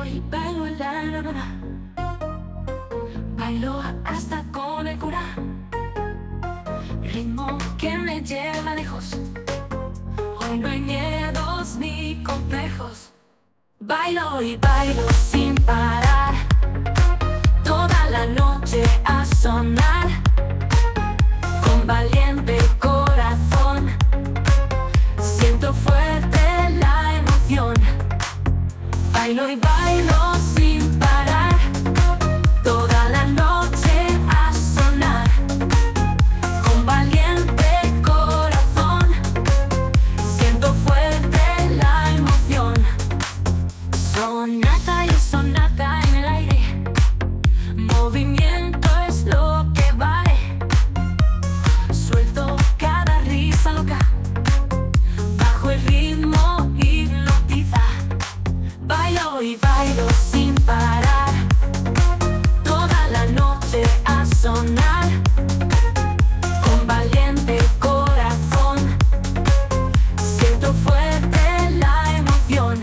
y bailo en la luna. Bailo hasta con el cura. Ritmo que me lleva lejos. Hoy no hay miedos ni complejos. Bailo y bailo sin parar, toda la noche a sonar. Con valiente corazón siento fuerte la emoción. Bailo y bailo sin parar, toda la noche a sonar. Con valiente corazón siento fuerte la emoción. Sonata y sonata en el aire, movimiento es lo que vale. Suelto cada risa loca, bajo el ritmo hipnotiza. Bailo y bailo sin parar, toda la noche a sonar. Con valiente corazón siento fuerte la emoción.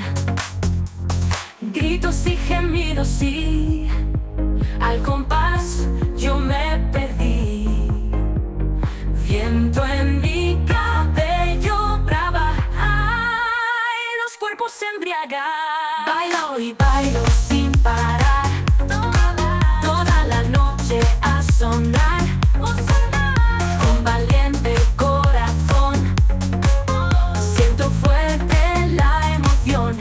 Gritos y gemidos, sí, al compás yo me perdí. Viento en mi cabello brava, ay, los cuerpos se embriagan. Bailo y bailo sin parar, toda la noche a sonar. Con valiente corazón siento fuerte la emoción.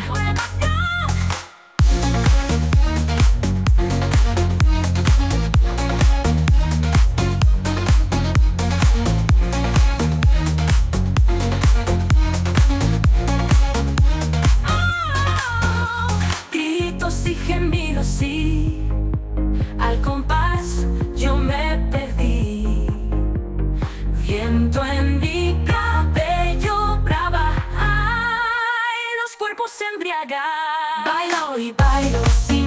Gritos y gemidos, sí, al compás yo me perdí. Viento en mi cabello brava, ay, los cuerpos se embriagan. Bailo y bailo, sí.